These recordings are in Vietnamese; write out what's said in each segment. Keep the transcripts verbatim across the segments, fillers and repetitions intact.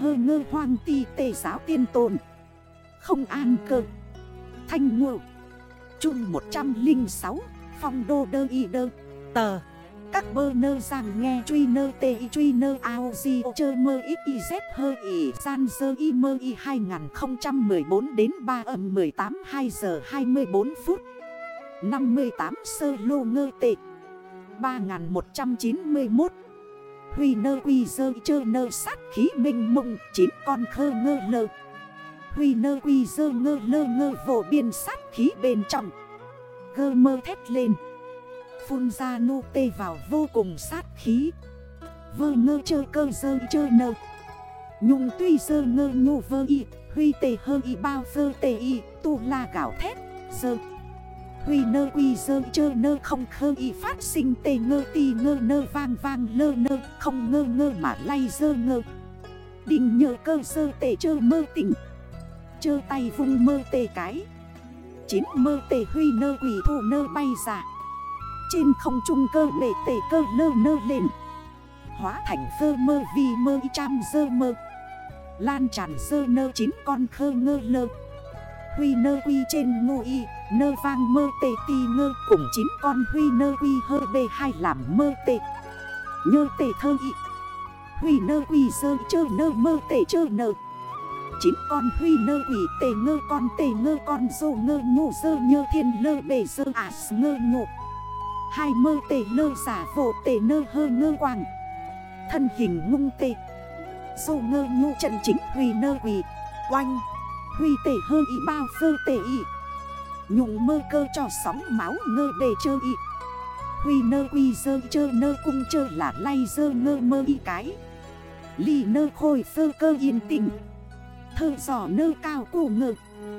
hơ ngơ hoang ti tề giáo tiên tồn. Không an cơ. Thanh ngộ. Trung một trăm lẻ sáu. Phong đô đơ y đơ. Tờ. Các bơ nơ rằng nghe truy nơ tê y truy nơ ao di ô chơ mơ ít y z hơ y gian dơ y mơ y hai không một bốn đến ba âm mười tám hai giờ hai mươi bốn phút năm mươi tám sơ lô ngơ tệ ba một trăm chín mươi mốt. Huy nơ quy dơ chơ nơ sát khí minh mông chín con khơ ngơ lơ. Huy nơ quy dơ ngơ lơ ngơ vô biên sát khí bên trong. Gơ mơ thét lên. Phun ra nô tê vào vô cùng sát khí. Vơ ngơ chơ cơ dơ chơ nơ. Nhung tuy dơ ngơ nhô vơ y. Huy tê hơ y bao dơ tê y. Tu la gạo thét dơ. Huy nơ quy dơ chơ nơ không khơ y phát sinh tê ngơ ti ngơ nơ vang vang lơ nơ. Không ngơ ngơ mà lay dơ ngơ. Đình nhờ cơ dơ tê chơ mơ tỉnh. Chơ tay vung mơ tê cái. Chín mơ tê huy nơ quỷ thủ nơ bay ra. Trên không trung cơ bể tê cơ lơ nơ lên. Hóa thành phơ mơ vì mơ y trăm dơ mơ. Lan tràn dơ nơ chín con khơ ngơ lơ. Huy nơ quy trên ngô y. Nơ vang mơ tê ti ngơ. Cùng chín con huy nơ quy hơ bê hai làm mơ tê. Nhơ tê thơ y. Huy nơ quy dơ chơ nơ mơ tê chơ nơ. Chín con huy nơ quỷ tê ngơ con tê ngơ con dô ngơ nhô dơ nhơ thiên lơ bề dơ ả ngơ nhộ. Hai mơ tê lơ giả vô tê nơ hơ ngơ quàng. Thân hình ngung tê. Dô ngơ nhô trận chính huy nơ quỷ. Oanh. Huy tê hơ y bao phơ tê y. Nhung mơ cơ cho sóng máu ngơ bề chơ y. Huy nơ quy dơ chơ nơ cung chơ là lay dơ ngơ mơ y cái. Ly nơ khôi phơ cơ yên tình. Thơ giỏ nơ cao cổ ngơ.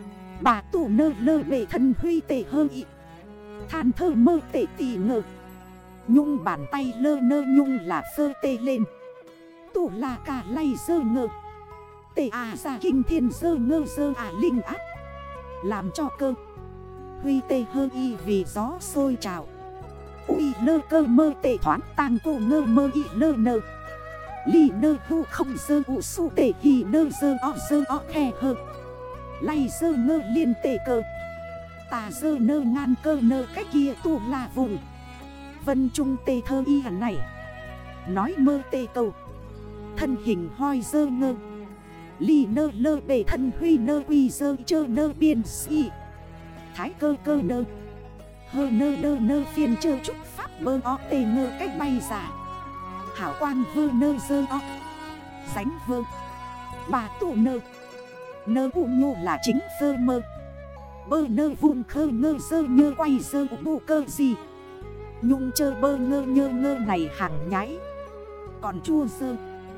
Bà tủ nơ lơ bề thân huy tê hơ y. Than thơ mơ tê tì ngơ. Nhung bàn tay lơ nơ nhung là phơ tê lên. Tủ là cả lay dơ ngơ. Tê à ra kinh thiên dơ ngơ dơ à linh ác. Làm cho cơ. Huy tê hơ y vì gió sôi trào. Ui lơ cơ mơ tê thoáng tang cô ngơ mơ y lơ nơ. Ly nơ hù không dơ ụ su tê hì nơ dơ o dơ o khe hơ. Lay dơ ngơ liên tê cơ. Tà dơ nơ ngan cơ nơ cách kia tù là vùng. Vân trung tê thơ y hẳn này. Nói mơ tê cầu. Thân hình hoi dơ ngơ. Ly nơ lơ bề thân huy nơ quy dơ chơ nơ biên si. Thái cơ cơ nơ. Hơ nơ đơ nơ phiên chơ trúc pháp bơ o tê ngơ cách bay giả. Hảo quang vơ nơ dơ o. Sánh vơ. Bà tụ nơ. Nơ ụ nhô là chính phơ mơ. Bơ nơ vùng khơ ngơ dơ nhơ quay dơ bụ cơ gì. Nhung chơ bơ ngơ nhơ ngơ này hàng nhái. Còn chua dơ.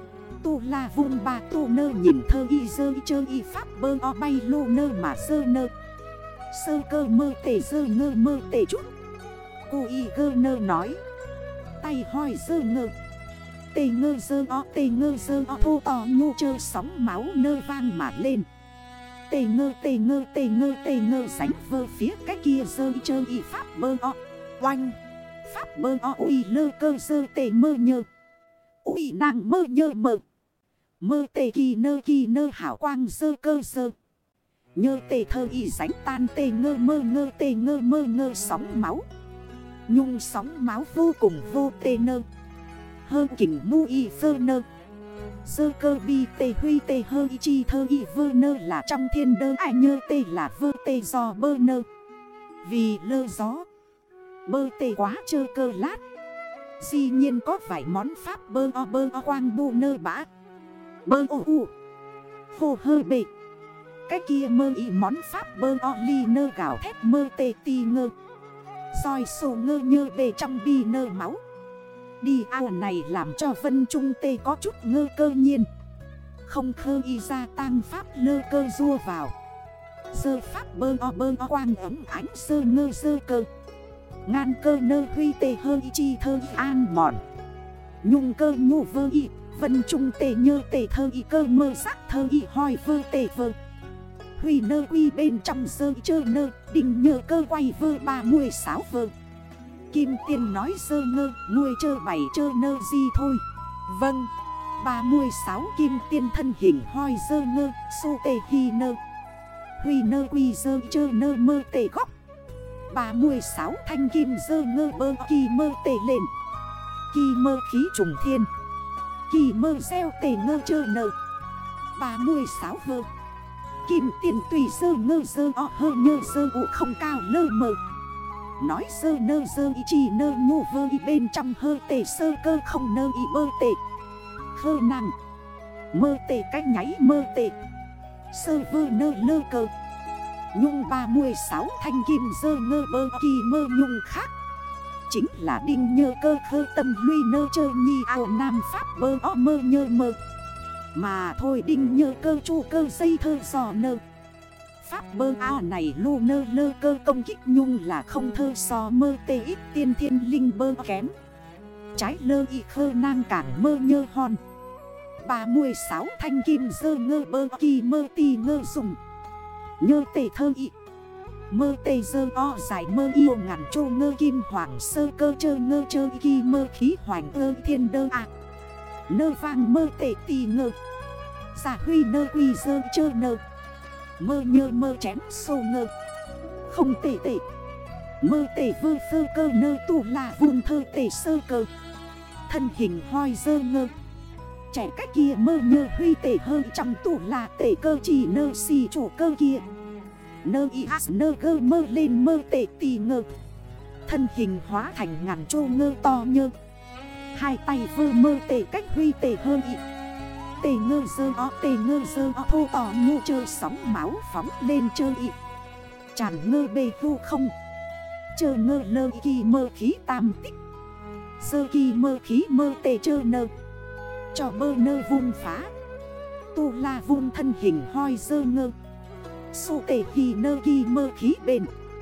Tu la vùng bà tu nơ nhìn thơ y dơ y chơ y pháp bơ o bay lô nơ mà dơ nơ. Sơ cơ mơ tể dơ ngơ mơ tể chút. Cô y gơ nơ nói. Tay hoi dơ ngơ. Tê ngơ dơ o tê ngơ dơ o thô to nhô chơ sóng máu nơ vang mà lên. Tê ngơ tê ngơ tê ngơ tê ngơ sánh vơ phía cái kia dơ y chơ y pháp bơ o. Oanh. Pháp bơ o uy lơ cơ dơ tê mơ nhơ. Uy nàng mơ nhơ mơ. Mơ tê kỳ nơ kỳ nơ hảo quang dơ cơ dơ. Nhơ tê thơ y sánh tan tê ngơ mơ ngơ tê ngơ mơ ngơ sóng máu. Nhung sóng máu vô cùng vô tê nơ. Hơ kỉnh mu y phơ nơ. Dơ cơ bi tê huy tê hơ y chi thơ y vơ nơ là trong thiên đơ ai nhơ tê là vơ tê do bơ nơ. Vì lơ gió. Bơ tê quá chơ cơ lát. Dĩ nhiên có vài món pháp bơ o bơ o quang bu nơ bã. Bơ ô u. Hồ hơ bệ. Cái kia mơ y món pháp bơ o ly nơ gạo thét mơ tê ti ngơ. Rồi sổ ngơ nhơ bề trong bi nơ máu. Đi ao này làm cho Vân Trung tê có chút ngơ cơ nhiên. Không khơ y ra tang pháp lơ cơ rua vào. Sơ pháp bơ o bơ o quang ấm ánh sơ ngơ sơ cơ. Ngan cơ nơ huy tê hơ y chi thơ y an mòn. Nhung cơ nhô vơ y. Vân Trung tê nhơ tê thơ y cơ mơ sắc thơ y hoi vơ tê vơ. Huy nơ quy bên trong sơ chơ nơ. Đình nhờ cơ quay vơ ba mươi sáu vơ. Kim tiên nói sơ ngơ. Nuôi chơ bảy chơ nơ gì thôi. Vâng. ba mươi sáu kim tiên thân hình hoi dơ ngơ su tê hi nơ huy nơ quy dơ chơ nơ mơ tê góc. Ba mươi sáu thanh kim dơ ngơ bơ kỳ mơ tê lên. Kỳ mơ khí trùng thiên. Kỳ mơ gieo tê ngơ chơ nơ. Ba mươi sáu vơ kim tiền tùy dơ ngơ dơ o hơ nhơ dơ ụ không cao lơ mơ. Nói dơ nơ dơ y chi nơ ngu vơ y bên trong hơ tê sơ cơ không nơ y bơ tê. Khơ năng mơ tê cách nháy mơ tê. Sơ vơ nơ lơ cơ. Nhung ba mươi sáu thanh kim dơ ngơ bơ kỳ mơ nhung khác. Chính là đinh nhơ cơ khơ tâm luy nơ chơ nhi ao nam pháp bơ o mơ nhơ mơ. Mà thôi đinh nhơ cơ chu cơ dây thơ giò nơ. Pháp bơ ao này lu nơ lơ cơ công kích nhung là không thơ so mơ tê ít tiên thiên linh bơ kém. Trái lơ y khơ nang cảng mơ nhơ hòn. Ba mươi sáu thanh kim dơ ngơ bơ kỳ mơ tì ngơ dùng. Nhơ tê thơ y. Mơ tê dơ o dài mơ yêu ngàn chô ngơ kim hoàng sơ cơ chơ ngơ chơ kỳ mơ khí hoành ơ thiên đơ ạ. À. Nơ vang mơ tê tì ngơ. Giả huy nơ quy dơ chơ nơ. Mơ nhơ mơ chém sô ngơ. Không tê tê. Mơ tê vơ sơ cơ nơ tù là vùng thơ tê sơ cơ. Thân hình hoi dơ ngơ. Trẻ cách kia mơ nhơ huy tê hơi trong tủ là tê cơ chỉ nơ xì chủ cơ kia. Nơ y ác nơ cơ mơ lên mơ tê tì ngơ. Thân hình hóa thành ngàn chô ngơ to nhơ. Hai tay vơ mơ tê cách huy tê hơi y. Tê ngơ dơ o tê ngơ dơ o thô tỏ ngu chơ sóng máu phóng lên chơ y. Tràn ngơ bê vu không. Chơ ngơ lơ kỳ mơ khí tam tích. Sơ kỳ mơ khí mơ tê chơ nơ. Cho bơ nơ vung phá. Tu la vung thân hình hoi dơ ngơ. Su tê hi nơ kỳ mơ khí bền.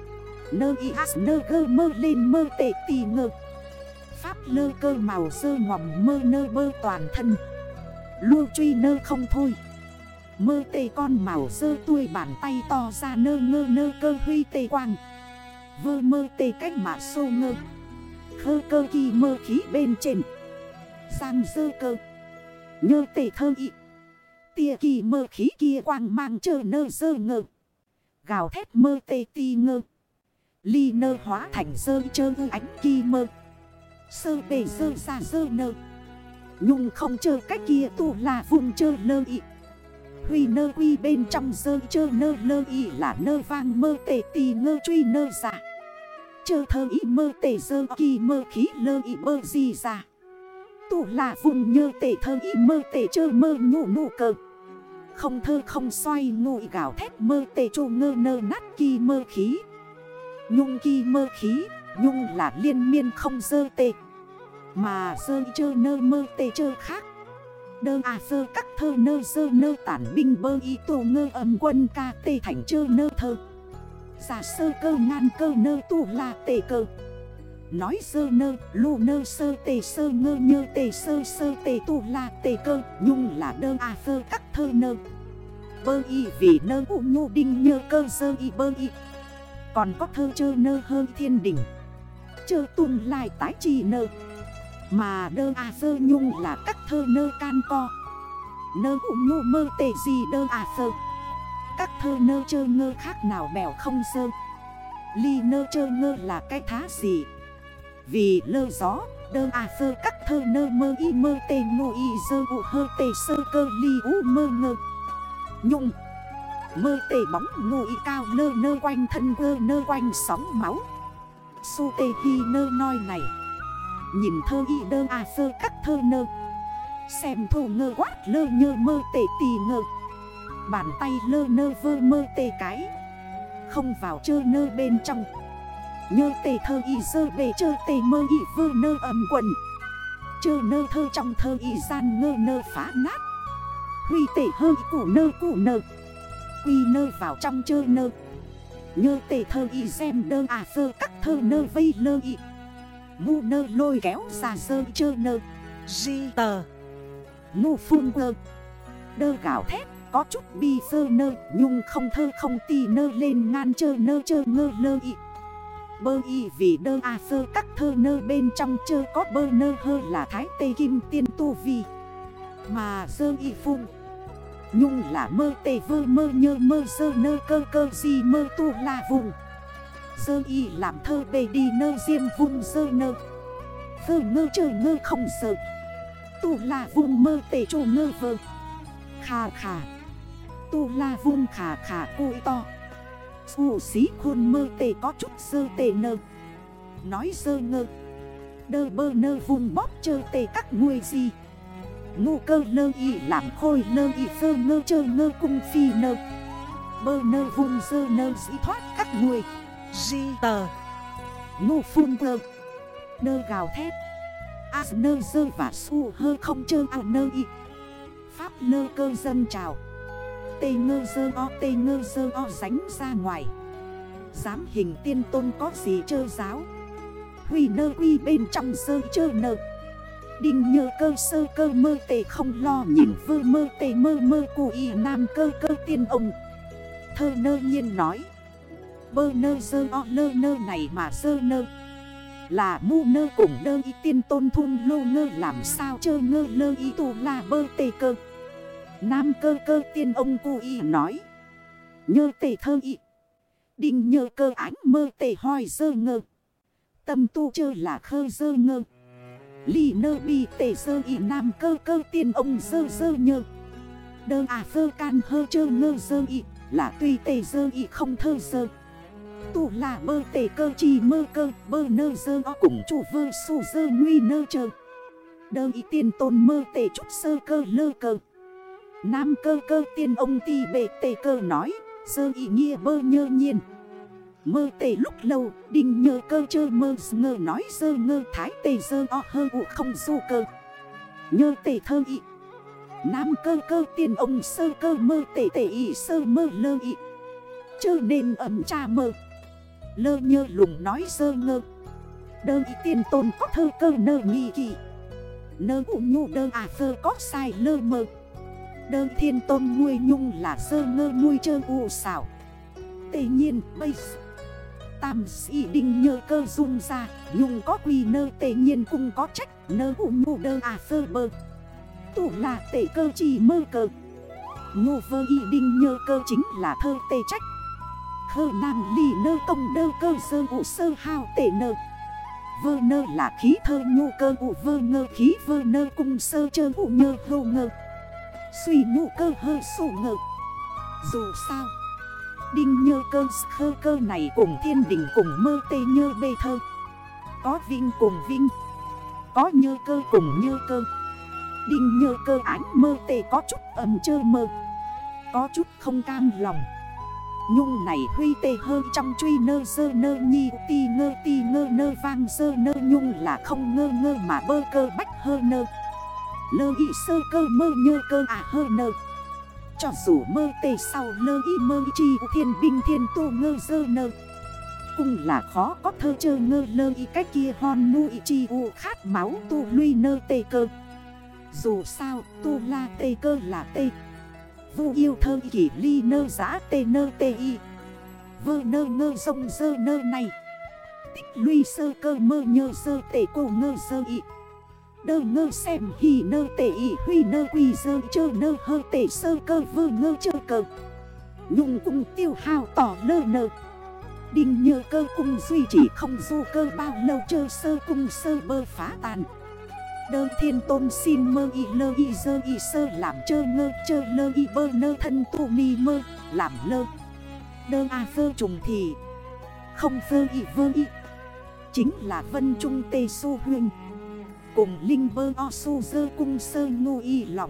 Nơ y ác nơ gơ mơ lên mơ tê tì ngơ. Pháp lơ cơ màu dơ ngòm mơ nơ bơ toàn thân. Lưu truy nơ không thôi. Mơ tê con màu dơ tuổi bàn tay to ra nơ ngơ nơ cơ huy tê quang. Vơ mơ tê cách mạ sô ngơ. Khơ cơ kỳ mơ khí bên trên. Giang dơ cơ. Nhơ tê thơ y. Tia kỳ mơ khí kia quang mang chơ nơ dơ ngơ. Gào thét mơ tê ti ngơ. Ly nơ hóa thành dơ chơ u ánh kỳ mơ. Sơ bề dơ ra dơ nơ. Nhung không chơ cách kia tù là vùng chơ lơ y. Huy nơ quy bên trong dơ chơ nơ lơ y là nơ vang mơ tê tì ngơ truy nơ giả. Chơ thơ y mơ tê dơ kỳ mơ khí lơ y bơ gì ra. Tù là vùng nhơ tê thơ y mơ tê chơ mơ nhụ nụ cơ. Không thơ không xoay ngụy gạo thét mơ tê chô ngơ nơ nát kỳ mơ khí. Nhung kỳ mơ khí, nhung là liên miên không dơ tê. Mà dơ chơ nơ mơ tê chơ khác. Đơ à dơ các thơ nơ dơ nơ tản binh bơ y tổ ngơ âm quân ca tê thành chơ nơ thơ. Giả sơ cơ ngàn cơ nơ tù là tê cơ. Nói dơ nơ lù nơ sơ tê sơ ngơ nhơ tê sơ sơ tê tù là tê cơ. Nhung là đơ à dơ các thơ nơ. Bơ y vì nơ u nhu đinh nhơ cơ dơ y bơ y. Còn có thơ chơ nơ hơn thiên đỉnh. Chơ tung lại tái trì nơ. Mà đơ à dơ nhung là các thơ nơ can co. Nơ ụ nhu mơ tê gì đơ à dơ. Các thơ nơ chơ ngơ khác nào bèo không dơ. Ly nơ chơ ngơ là cái thá gì. Vì lơ gió đơ à dơ các thơ nơ mơ y mơ tê ngô y dơ ụ hơ tê sơ cơ ly ụ mơ ngơ. Nhung mơ tê bóng ngô y cao lơ nơ quanh thân gơ nơ quanh sóng máu. Su tê hi nơ nói này. Nhìn thơ y đơ à dơ các thơ nơ. Xem thô ngơ quát lơ nhơ mơ tê tì ngơ. Bàn tay lơ nơ vơ mơ tê cái. Không vào chơ nơ bên trong. Nhơ tê thơ y dơ bề chơ tê mơ y vơ nơ âm quần. Chơ nơ thơ trong thơ y gian ngơ nơ phá nát. Huy tê hơi củ nơ củ nơ. Quy nơ vào trong chơ nơ. Nhơ tê thơ y xem đơ à dơ các thơ nơ vây lơ y. Ngu nơ lôi kéo ra dơ chơ nơ. Di tờ ngu phun ngơ. Đơ gạo thét có chút bi sơ nơ. Nhung không thơ không tì nơ lên ngan chơ nơ chơ ngơ lơ y. Bơ y vì đơ à sơ các thơ nơ bên trong chơ có bơ nơ hơ là thái tê kim tiên tu vi. Mà dơ y phun nhung là mơ tê vơ mơ nhơ mơ sơ nơ cơ cơ gì mơ tu la vùng. Dơ y làm thơ bề đi nơ diêm vùng dơ nơ. Vơ ngơ trời ngơ không sợ. Tu la vùng mơ tê trù ngơ vơ. Khà khà. Tu la vùng khà khà cùi to. Dù xí khuôn mơ tê có chút sơ tê nơ. Nói sơ ngơ. Đơ bơ nơ vùng bóp chơ tê các nguôi gì. Ngu cơ lơ y làm khôi lơ y phơ ngơ chơ ngơ cung phi nơ. Bơ nơ vùng sơ nơ dĩ thoát các nguôi. Di tờ. Ngu phun vơ. Nơ gào thét. A nơ dơ và su hơ không chơ à nơ y. Pháp lơ cơ dân trào. Tê ngơ dơ o tê ngơ dơ o ránh ra ngoài. Dám hình tiên tôn có gì chơ giáo. Huy nơ quy bên trong dơ chơ nơ. Đinh nhơ cơ sơ cơ mơ tê không lo nhìn vơ mơ tê mơ mơ cụ y nam cơ cơ tiên ông. Thơ nơ nhiên nói. Bơ nơ dơ o lơ nơ này mà dơ nơ. Là mu nơ cùng đơ y tiên tôn thun lô ngơ làm sao chơ ngơ lơ y tù là bơ tê cơ. Nam cơ cơ tiên ông cụ y nói. Nhơ tê thơ y. Đinh nhơ cơ ánh mơ tê hoi dơ ngơ. Tâm tu chơ là khơ dơ ngơ. Ly nơ bi tê dơ y nam cơ cơ tiên ông dơ dơ nhơ. Đơ à phơ can hơ chơ ngơ dơ y. Là tuy tê dơ y không thơ dơ. Tu là bơ tê cơ chi mơ cơ. Bơ nơ dơ o cùng chủ vơ su dơ nguy nơ chơ. Đơ y tiên tôn mơ tê chút sơ cơ lơ cơ. Nam cơ cơ tiên ông ti bề tê cơ nói. Dơ y nghĩa bơ nhơ nhiên. Mơ tê lúc lâu đinh nhơ cơ chơ mơ ngơ nói dơ ngơ thái tê dơ o hơ ụ không du cơ. Nhơ tê thơ y. Nam cơ cơ tiên ông sơ cơ mơ tê tê y sơ mơ lơ y. Chơ nên ẩm cha mơ. Lơ nhơ lùng nói dơ ngơ. Đơ y tiên tôn có thơ cơ nơ nghi kỳ. Nơ ụ nhu đơ à phơ có sai lơ mơ. Đơ thiên tôn nuôi nhung là dơ ngơ nuôi chơ ụ xảo. Tê nhiên bây tam sĩ đinh nhơ cơ dung ra. Nhung có quy nơ tê nhiên cũng có trách. Nơ ụ nhu đơ à phơ bơ. Tụ là tê cơ chỉ mơ cơ. Nhu vơ y đinh nhơ cơ chính là thơ tê trách. Khơ nam ly nơ công đơ cơ sơ ụ sơ hao tê nơ. Vơ nơ là khí thơ nhu cơ ụ vơ ngơ khí vơ nơ cung sơ chơ ụ nhơ hô ngơ. Suy nhu cơ hơ sổ ngơ. Dù sao đinh nhơ cơ khơ cơ này cùng thiên đình cùng mơ tê nhơ bê thơ. Có vinh cùng vinh. Có nhơ cơ cùng nhơ cơ. Đinh nhơ cơ ánh mơ tê có chút ấm chơ mơ. Có chút không cam lòng. Nhung này huy tê hơi trong truy nơ dơ nơ nhi ti ngơ ti ngơ nơ vang dơ nơ nhung là không ngơ ngơ mà bơ cơ bách hơ nơ. Lơ y sơ cơ mơ nhơ cơ à hơ nơ. Cho dù mơ tê sau lơ y mơ y chi thiên binh thiên tô ngơ dơ nơ. Cũng là khó có thơ chơ ngơ lơ y cách kia hòn nu y chi u khát máu tu luy nơ tê cơ. Dù sao tu la tê cơ là tê. Vu yêu thơ y kỷ ly nơ giã tê nơ tê y. Vơ nơ ngơ rông dơ nơ này. Tích luy sơ cơ mơ nhơ sơ tê cô ngơ sơ y. Đơ ngơ xem hì nơ tê y huy nơ quy dơ chơ nơ hơ tê sơ cơ vơ ngơ chơ cơ. Nhung cung tiêu hao tỏ lơ nơ. Đinh nhơ cơ cung duy chỉ không du cơ bao lâu chơ sơ cung sơ bơ phá tàn. Đơ thiên tôn xin mơ y lơ y dơ y sơ làm chơ ngơ chơ lơ y bơ nơ thân tu mi mơ làm lơ. Đơ à vơ trùng thì không vơ y vơ y. Chính là vân trung tê su huynh. Cùng linh bơ o su dơ cung sơ ngu y lòng.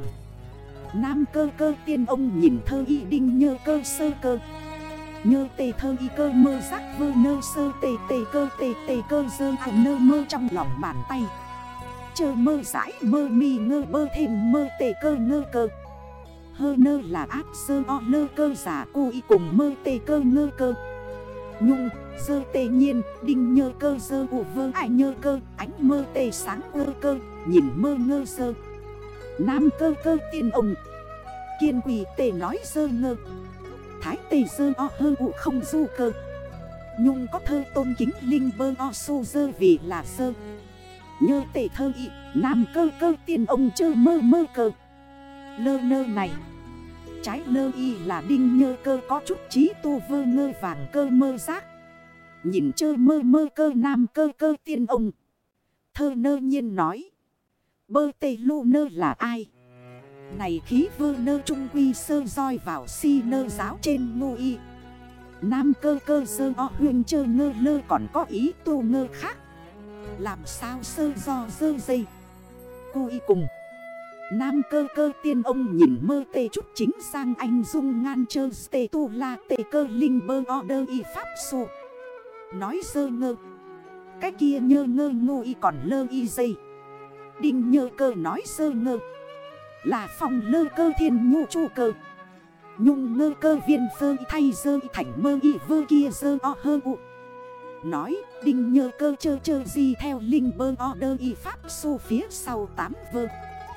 Nam cơ cơ tiên ông nhìn thơ y đinh nhơ cơ sơ cơ. Nhơ tê thơ y cơ mơ giác vơ nơ sơ tê tê cơ tê tê cơ dơ à nơ mơ trong lòng bàn tay. Chơ mơ giải mơ mi ngơ bơ thêm mơ tê cơ ngơ cơ. Hơ nơ là áp sơ o lơ cơ giả cu y cùng mơ tê cơ ngơ cơ. Nhung, sơ tê nhiên, đinh nhơ cơ sơ ụ vơ ai nhơ cơ. Ánh mơ tê sáng ơ cơ, nhìn mơ ngơ sơ. Nam cơ cơ tiên ông. Kiên quỳ tê nói sơ ngơ. Thái tê sơ o hơ ụ không du cơ. Nhung có thơ tôn kính linh bơ o su dơ vì là sơ. Nhơ tê thơ y, nam cơ cơ tiên ông chơ mơ mơ cơ. Lơ nơ này. Trái lơ y là đinh nhơ cơ có chút trí tu vơ ngơ vàng cơ mơ giác. Nhìn chơ mơ mơ cơ nam cơ cơ tiên ông. Thơ nơ nhiên nói. Bơ tê lô nơ là ai? Này khí vơ nơ trung quy sơ roi vào si nơ giáo trên ngô y. Nam cơ cơ sơ o huyên chơ ngơ lơ còn có ý tu ngơ khác. Làm sao sơ do dơ dây. Cô y cùng. Nam cơ cơ tiên ông nhìn mơ tê chút chính sang anh dung ngan chơ tê tu la tê cơ linh bơ o đơ y pháp su. Nói sơ ngơ. Cái kia nhơ ngơ ngô y còn lơ y dây. Đinh nhơ cơ nói sơ ngơ. Là phòng lơ cơ thiên nhu chu cơ. Nhung ngơ cơ viên phơ thay dơ thành mơ y vơ kia dơ o hơ u. Nói đinh nhơ cơ chơ chơ gì theo linh bơ o đơ y pháp su phía sau tám vơ.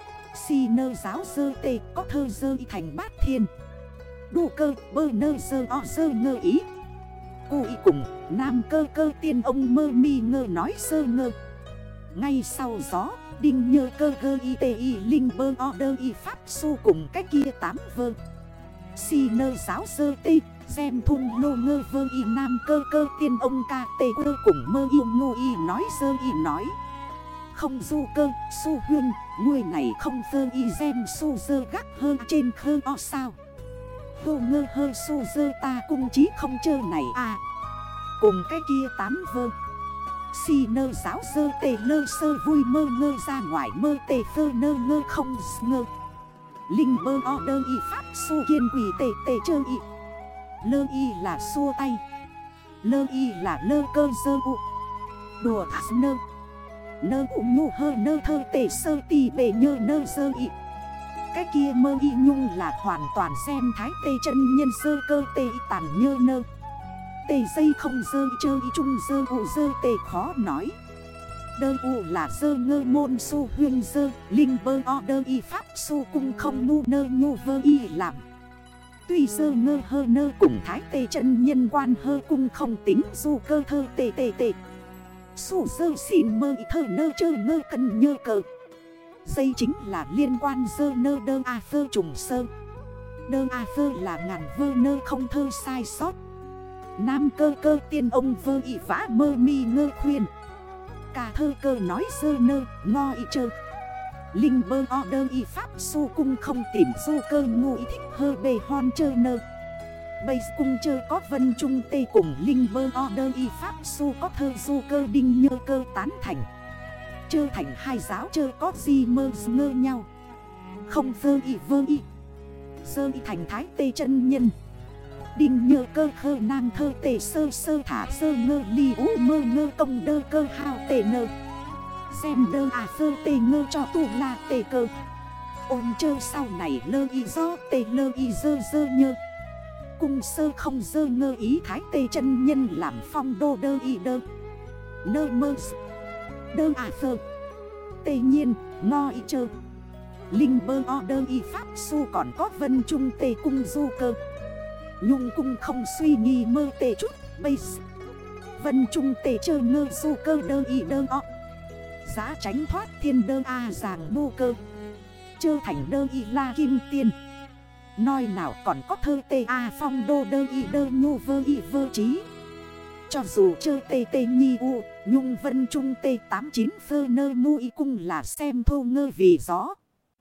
Si nơ giáo dơ tê có thơ dơ y thành bát thiên. Đu cơ bơ nơ dơ o dơ ngơ ý. Cô y cùng nam cơ cơ tiên ông mơ mi ngơ nói sơ ngơ. Ngay sau gió đinh nhơ cơ gơ y tê y linh bơ o đơ y pháp su cùng cái kia tám vơ. Si nơ giáo dơ tê xem thung lô ngơ vơ y nam cơ cơ tiên ông ca tê cơ cùng mơ yêu ngô y nói sơ y nói. Không du cơ su huyên người này không vơ y xem su dơ gác hơ trên khơ o sao. Hô ngơ hơ su dơ ta cung chí không chơ này à. Cùng cái kia tám vơ. Si nơ giáo dơ tê lơ sơ vui mơ ngơ ra ngoài mơ tê phơ nơ ngơ không ngơ. Linh bơ o đơ y pháp su kiên quỷ tê tê chơ y. Lơ y là xua tay. Lơ y là lơ cơ dơ u. Đùa thác nơ. Nơ u nhu hơ nơ thơ tê sơ tì bề nhơ nơ dơ y. Cái kia mơ y nhung là hoàn toàn xem thái tê chân nhân sơ cơ tê tàn nhơ nơ. Tê dây không dơ chơ y chung dơ u dơ tê khó nói. Đơ u là dơ ngơ môn su huyên dơ. Linh bơ o đơ y pháp su cung không ngu nơ nhu vơ y làm. Tuy dơ ngơ hơ nơ cùng thái tê chân nhân quan hơ cung không tính du cơ thơ tê tê tê. Su dơ xin mơ y thơ nơ chơ ngơ cần nhơ cờ. Dây chính là liên quan dơ nơ đơ a phơ trùng sơ. Đơ a phơ là ngàn vơ nơ không thơ sai sót. Nam cơ cơ tiên ông vơ y vã mơ mi ngơ khuyên. Cả thơ cơ nói dơ nơ ngo y chơ. Linh bơ o đơ y pháp su cung không tìm du cơ ngu y thích hơ bề hon chơ nơ. Bây cung chơ có vân trung tê cùng linh bơ o đơ y pháp su có thơ du cơ đinh nhơ cơ tán thành. Chơ thành hai giáo chơ có gì mơ ngơ nhau. Không vơ y vơ y. Sơ y thành thái tê chân nhân. Đinh nhơ cơ khơ nang thơ tê sơ sơ thả sơ ngơ ly ú mơ ngơ công đơ cơ hao tê nơ. Xem đơ à phơ tê ngơ cho tù là tê cơ. Ôm chơ sau này lơ y do tê lơ y dơ dơ nhơ. Cung sơ không dơ ngơ ý thái tê chân nhân làm phong đô đơ y đơ. Nơ mơ đơ à phơ. Tê nhiên ngo y chơ. Linh bơ o đơ y pháp su còn có vân trung tê cung du cơ. Nhung cung không suy nghi mơ tê chút bây. Vân trung tê chơ ngơ du cơ đơ y đơ o. Giá tránh thoát thiên đơ a giàng mô cơ. Chơ thành đơ y la kim tiên. Nói nào còn có thơ tê a phong đô đơ y đơ nhu vơ y vơ trí. Cho dù chơ tê tê nhi u nhung vân trung tê tám chín phơ nơ mu y cung là xem thô ngơ vì gió.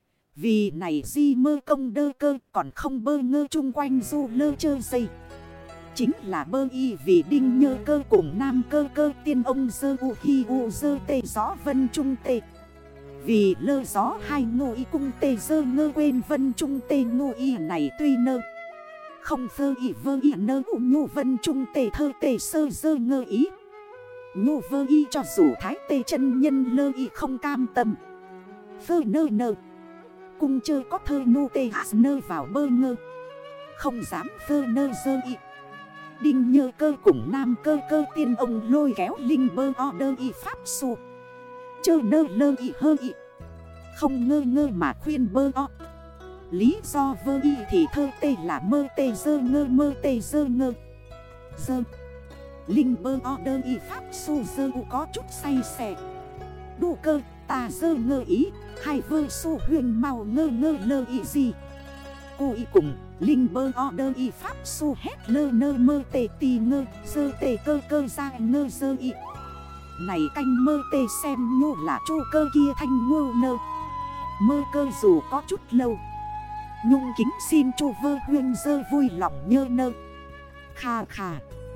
Vì này di mơ công đơ cơ còn không bơ ngơ chung quanh du lơ chơ dây. Chính là bơ y vì đinh nhơ cơ cùng nam cơ cơ tiên ông dơ u hi u dơ tê gió vân trung tê. Vì lơ gió hai ngô y cung tê dơ ngơ quên vân trung tê ngô y này tuy nơ. Không phơ y vơ y nơ u nhô vân trung tê thơ tê sơ dơ ngơ ý. Nhô vơ y cho dù thái tê chân nhân lơ y không cam tâm. Phơ nơ nơ. Cung chơ có thơ nô tê hạ nơ vào bơ ngơ. Không dám phơ nơ dơ y. Đinh nhơ cơ cùng nam cơ cơ tiên ông lôi kéo linh bơ o đơ y pháp su. Chơ nơ lơ y hơ y. Không ngơ ngơ mà khuyên bơ o. Lý do vơ y thì thơ tê là mơ tê dơ ngơ mơ tê dơ ngơ. Dơ. Linh bơ o đơ y pháp su dơ u có chút say xè. Đu cơ ta dơ ngơ ý. Hai vơ su huyền màu ngơ ngơ lơ ý gì. Cô ý cùng linh bơ o đơ y pháp su hét lơ nơ mơ tê tì ngơ. Dơ tê cơ cơ ra ngơ dơ y. Này canh mơ tê xem nhô là chô cơ kia thanh ngô nơ. Mơ cơ dù có chút lâu. Nhung kính xin chô vơ huyên dơ vui lòng nhơ nơ. Khà khà.